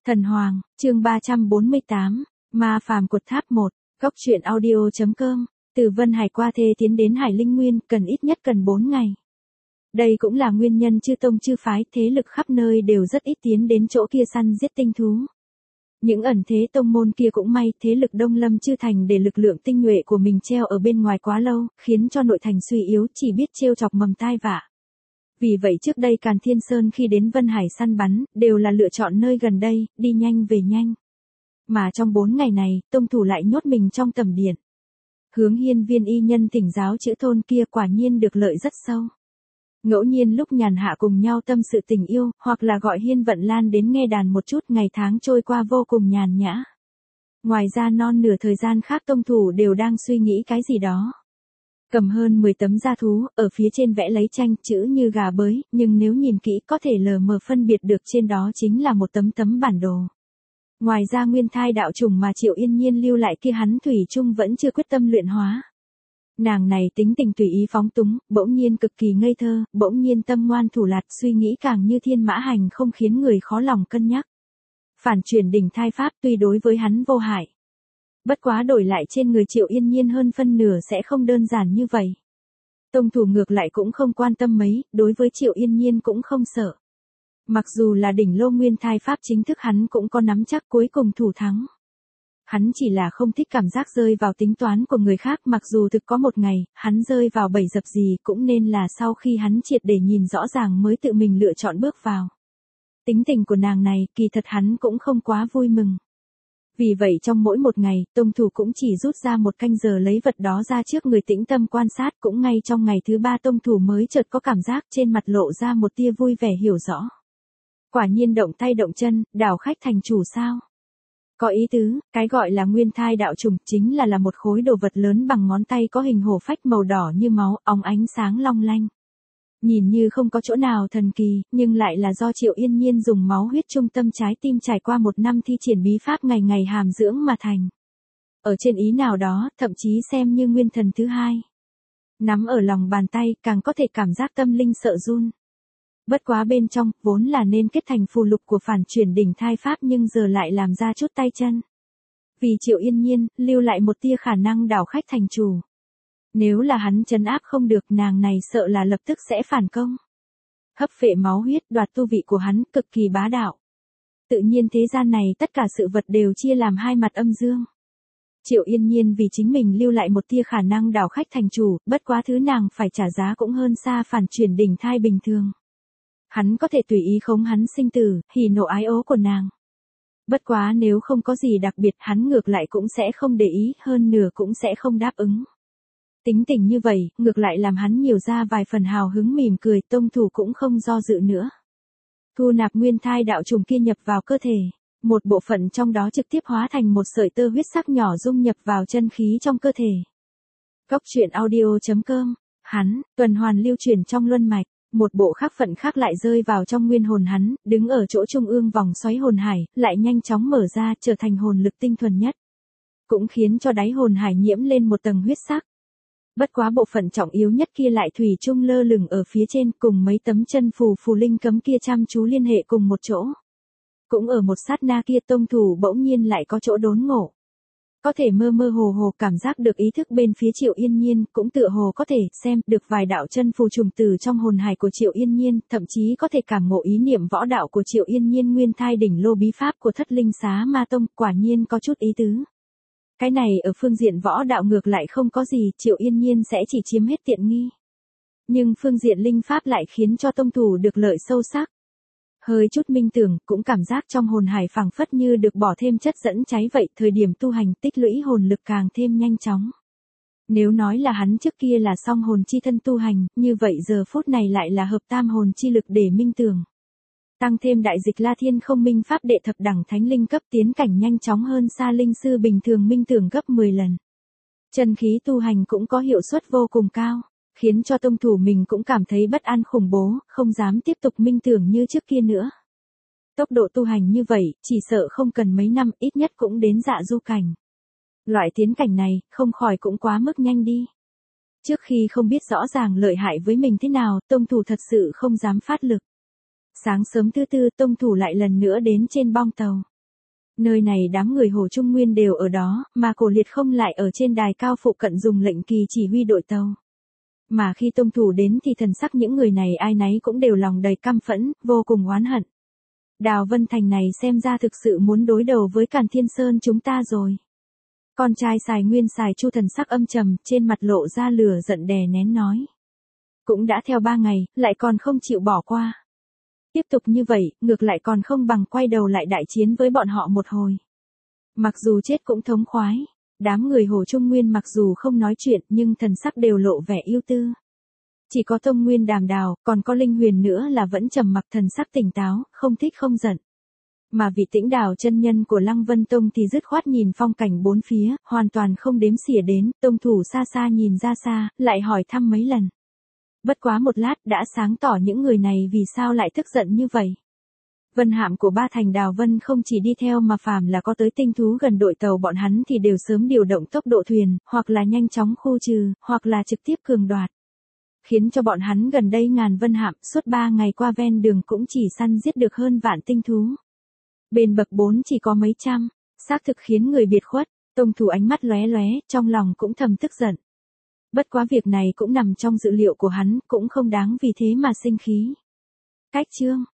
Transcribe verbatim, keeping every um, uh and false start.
Thần Hoàng, chương ba trăm bốn mươi tám, Ma Phàm Cột Tháp một, góc truyện audio.com, từ Vân Hải qua Thê tiến đến Hải Linh Nguyên cần ít nhất cần bốn ngày. Đây cũng là nguyên nhân chư tông chư phái thế lực khắp nơi đều rất ít tiến đến chỗ kia săn giết tinh thú. Những ẩn thế tông môn kia cũng may thế lực Đông Lâm chư thành để lực lượng tinh nhuệ của mình treo ở bên ngoài quá lâu, khiến cho nội thành suy yếu chỉ biết trêu chọc mầm tai vạ. Vì vậy trước đây Càn Thiên Sơn khi đến Vân Hải săn bắn, đều là lựa chọn nơi gần đây, đi nhanh về nhanh. Mà trong bốn ngày này, tông thủ lại nhốt mình trong tầm điện. Hướng Hiên viên y nhân thỉnh giáo chữ thôn kia quả nhiên được lợi rất sâu. Ngẫu nhiên lúc nhàn hạ cùng nhau tâm sự tình yêu, hoặc là gọi Hiên Vận Lan đến nghe đàn một chút, ngày tháng trôi qua vô cùng nhàn nhã. Ngoài ra non nửa thời gian khác tông thủ đều đang suy nghĩ cái gì đó. Cầm hơn mười tấm da thú, ở phía trên vẽ lấy tranh chữ như gà bới, nhưng nếu nhìn kỹ có thể lờ mờ phân biệt được trên đó chính là một tấm tấm bản đồ. Ngoài ra nguyên thai đạo trùng mà Triệu Yên Nhiên lưu lại kia hắn thủy chung vẫn chưa quyết tâm luyện hóa. Nàng này tính tình tùy ý phóng túng, bỗng nhiên cực kỳ ngây thơ, bỗng nhiên tâm ngoan thủ lạt, suy nghĩ càng như thiên mã hành không khiến người khó lòng cân nhắc. Phản chuyển đỉnh thai pháp tuy đối với hắn vô hại. Bất quá đổi lại trên người Triệu Yên Nhiên hơn phân nửa sẽ không đơn giản như vậy. Tông thủ ngược lại cũng không quan tâm mấy, đối với Triệu Yên Nhiên cũng không sợ. Mặc dù là đỉnh lô nguyên thai pháp chính thức hắn cũng có nắm chắc cuối cùng thủ thắng. Hắn chỉ là không thích cảm giác rơi vào tính toán của người khác, mặc dù thực có một ngày, hắn rơi vào bẫy dập gì cũng nên là sau khi hắn triệt để nhìn rõ ràng mới tự mình lựa chọn bước vào. Tính tình của nàng này, kỳ thật hắn cũng không quá vui mừng. Vì vậy trong mỗi một ngày, tông thủ cũng chỉ rút ra một canh giờ lấy vật đó ra trước người tĩnh tâm quan sát, cũng ngay trong ngày thứ ba tông thủ mới chợt có cảm giác trên mặt lộ ra một tia vui vẻ hiểu rõ. Quả nhiên động tay động chân, đảo khách thành chủ sao? Có ý tứ, cái gọi là nguyên thai đạo trùng chính là là một khối đồ vật lớn bằng ngón tay có hình hổ phách màu đỏ như máu, óng ánh sáng long lanh. Nhìn như không có chỗ nào thần kỳ, nhưng lại là do Triệu Yên Nhiên dùng máu huyết trung tâm trái tim trải qua một năm thi triển bí pháp ngày ngày hàm dưỡng mà thành. Ở trên ý nào đó, thậm chí xem như nguyên thần thứ hai. Nắm ở lòng bàn tay, càng có thể cảm giác tâm linh sợ run. Bất quá bên trong, vốn là nên kết thành phù lục của phản chuyển đỉnh thai pháp nhưng giờ lại làm ra chút tay chân. Vì Triệu Yên Nhiên, lưu lại một tia khả năng đảo khách thành chủ. Nếu là hắn trấn áp không được, nàng này sợ là lập tức sẽ phản công. Hấp phệ máu huyết đoạt tu vị của hắn, cực kỳ bá đạo. Tự nhiên thế gian này tất cả sự vật đều chia làm hai mặt âm dương. Triệu Yên Nhiên vì chính mình lưu lại một tia khả năng đảo khách thành chủ, bất quá thứ nàng phải trả giá cũng hơn xa phản chuyển đỉnh thai bình thường. Hắn có thể tùy ý khống hắn sinh tử, hỉ nộ ái ố của nàng. Bất quá nếu không có gì đặc biệt hắn ngược lại cũng sẽ không để ý, hơn nửa cũng sẽ không đáp ứng. Tính tình như vậy, ngược lại làm hắn nhiều ra vài phần hào hứng mỉm cười, tông thủ cũng không do dự nữa. Thu nạp nguyên thai đạo trùng kia nhập vào cơ thể, một bộ phận trong đó trực tiếp hóa thành một sợi tơ huyết sắc nhỏ dung nhập vào chân khí trong cơ thể. Góc truyện audio.com, hắn, tuần hoàn lưu chuyển trong luân mạch, một bộ khác phận khác lại rơi vào trong nguyên hồn hắn, đứng ở chỗ trung ương vòng xoáy hồn hải, lại nhanh chóng mở ra trở thành hồn lực tinh thuần nhất. Cũng khiến cho đáy hồn hải nhiễm lên một tầng huyết sắc. Bất quá bộ phận trọng yếu nhất kia lại thủy chung lơ lửng ở phía trên cùng mấy tấm chân phù phù linh cấm kia chăm chú liên hệ cùng một chỗ. Cũng ở một sát na kia tông thủ bỗng nhiên lại có chỗ đốn ngộ. Có thể mơ mơ hồ hồ cảm giác được ý thức bên phía Triệu Yên Nhiên, cũng tựa hồ có thể xem được vài đạo chân phù trùng từ trong hồn hải của Triệu Yên Nhiên, thậm chí có thể cảm ngộ ý niệm võ đạo của Triệu Yên Nhiên nguyên thai đỉnh lô bí pháp của Thất Linh Xá Ma Tông, quả nhiên có chút ý tứ. Cái này ở phương diện võ đạo ngược lại không có gì, Triệu Yên Nhiên sẽ chỉ chiếm hết tiện nghi. Nhưng phương diện linh pháp lại khiến cho tông thủ được lợi sâu sắc. Hơi chút minh tưởng, cũng cảm giác trong hồn hải phảng phất như được bỏ thêm chất dẫn cháy vậy, thời điểm tu hành tích lũy hồn lực càng thêm nhanh chóng. Nếu nói là hắn trước kia là song hồn chi thân tu hành, như vậy giờ phút này lại là hợp tam hồn chi lực để minh tưởng. Tăng thêm đại dịch La Thiên không minh pháp đệ thập đẳng thánh linh cấp tiến cảnh nhanh chóng hơn xa linh sư bình thường minh tưởng gấp mười lần. Chân khí tu hành cũng có hiệu suất vô cùng cao, khiến cho tông thủ mình cũng cảm thấy bất an khủng bố, không dám tiếp tục minh tưởng như trước kia nữa. Tốc độ tu hành như vậy, chỉ sợ không cần mấy năm ít nhất cũng đến dạ du cảnh. Loại tiến cảnh này, không khỏi cũng quá mức nhanh đi. Trước khi không biết rõ ràng lợi hại với mình thế nào, tông thủ thật sự không dám phát lực. Sáng sớm thứ tư tông thủ lại lần nữa đến trên bong tàu. Nơi này đám người Hồ Trung Nguyên đều ở đó, mà Cổ Liệt không lại ở trên đài cao phụ cận dùng lệnh kỳ chỉ huy đội tàu. Mà khi tông thủ đến thì thần sắc những người này ai nấy cũng đều lòng đầy căm phẫn, vô cùng oán hận. Đào Vân Thành này xem ra thực sự muốn đối đầu với Càn Thiên Sơn chúng ta rồi. Con trai Sài Nguyên Sài Chu thần sắc âm trầm, trên mặt lộ ra lửa giận đè nén nói. Cũng đã theo ba ngày, lại còn không chịu bỏ qua. Tiếp tục như vậy, ngược lại còn không bằng quay đầu lại đại chiến với bọn họ một hồi. Mặc dù chết cũng thống khoái, đám người Hồ Trung Nguyên mặc dù không nói chuyện nhưng thần sắc đều lộ vẻ yêu tư. Chỉ có Tông Nguyên Đàm Đào, còn có Linh Huyền nữa là vẫn trầm mặc thần sắc tỉnh táo, không thích không giận. Mà vị Tĩnh Đào chân nhân của Lăng Vân Tông thì dứt khoát nhìn phong cảnh bốn phía, hoàn toàn không đếm xỉa đến, tông thủ xa xa nhìn ra xa, lại hỏi thăm mấy lần. Bất quá một lát đã sáng tỏ những người này vì sao lại tức giận như vậy. Vân hạm của Ba Thành Đào Vân không chỉ đi theo mà phàm là có tới tinh thú gần đội tàu bọn hắn thì đều sớm điều động tốc độ thuyền, hoặc là nhanh chóng khu trừ, hoặc là trực tiếp cường đoạt. Khiến cho bọn hắn gần đây ngàn vân hạm suốt ba ngày qua ven đường cũng chỉ săn giết được hơn vạn tinh thú. Bên bậc bốn chỉ có mấy trăm, xác thực khiến người biệt khuất, tông thủ ánh mắt lóe lóe, trong lòng cũng thầm tức giận. Bất quá việc này cũng nằm trong dự liệu của hắn, cũng không đáng vì thế mà sinh khí. Cách chương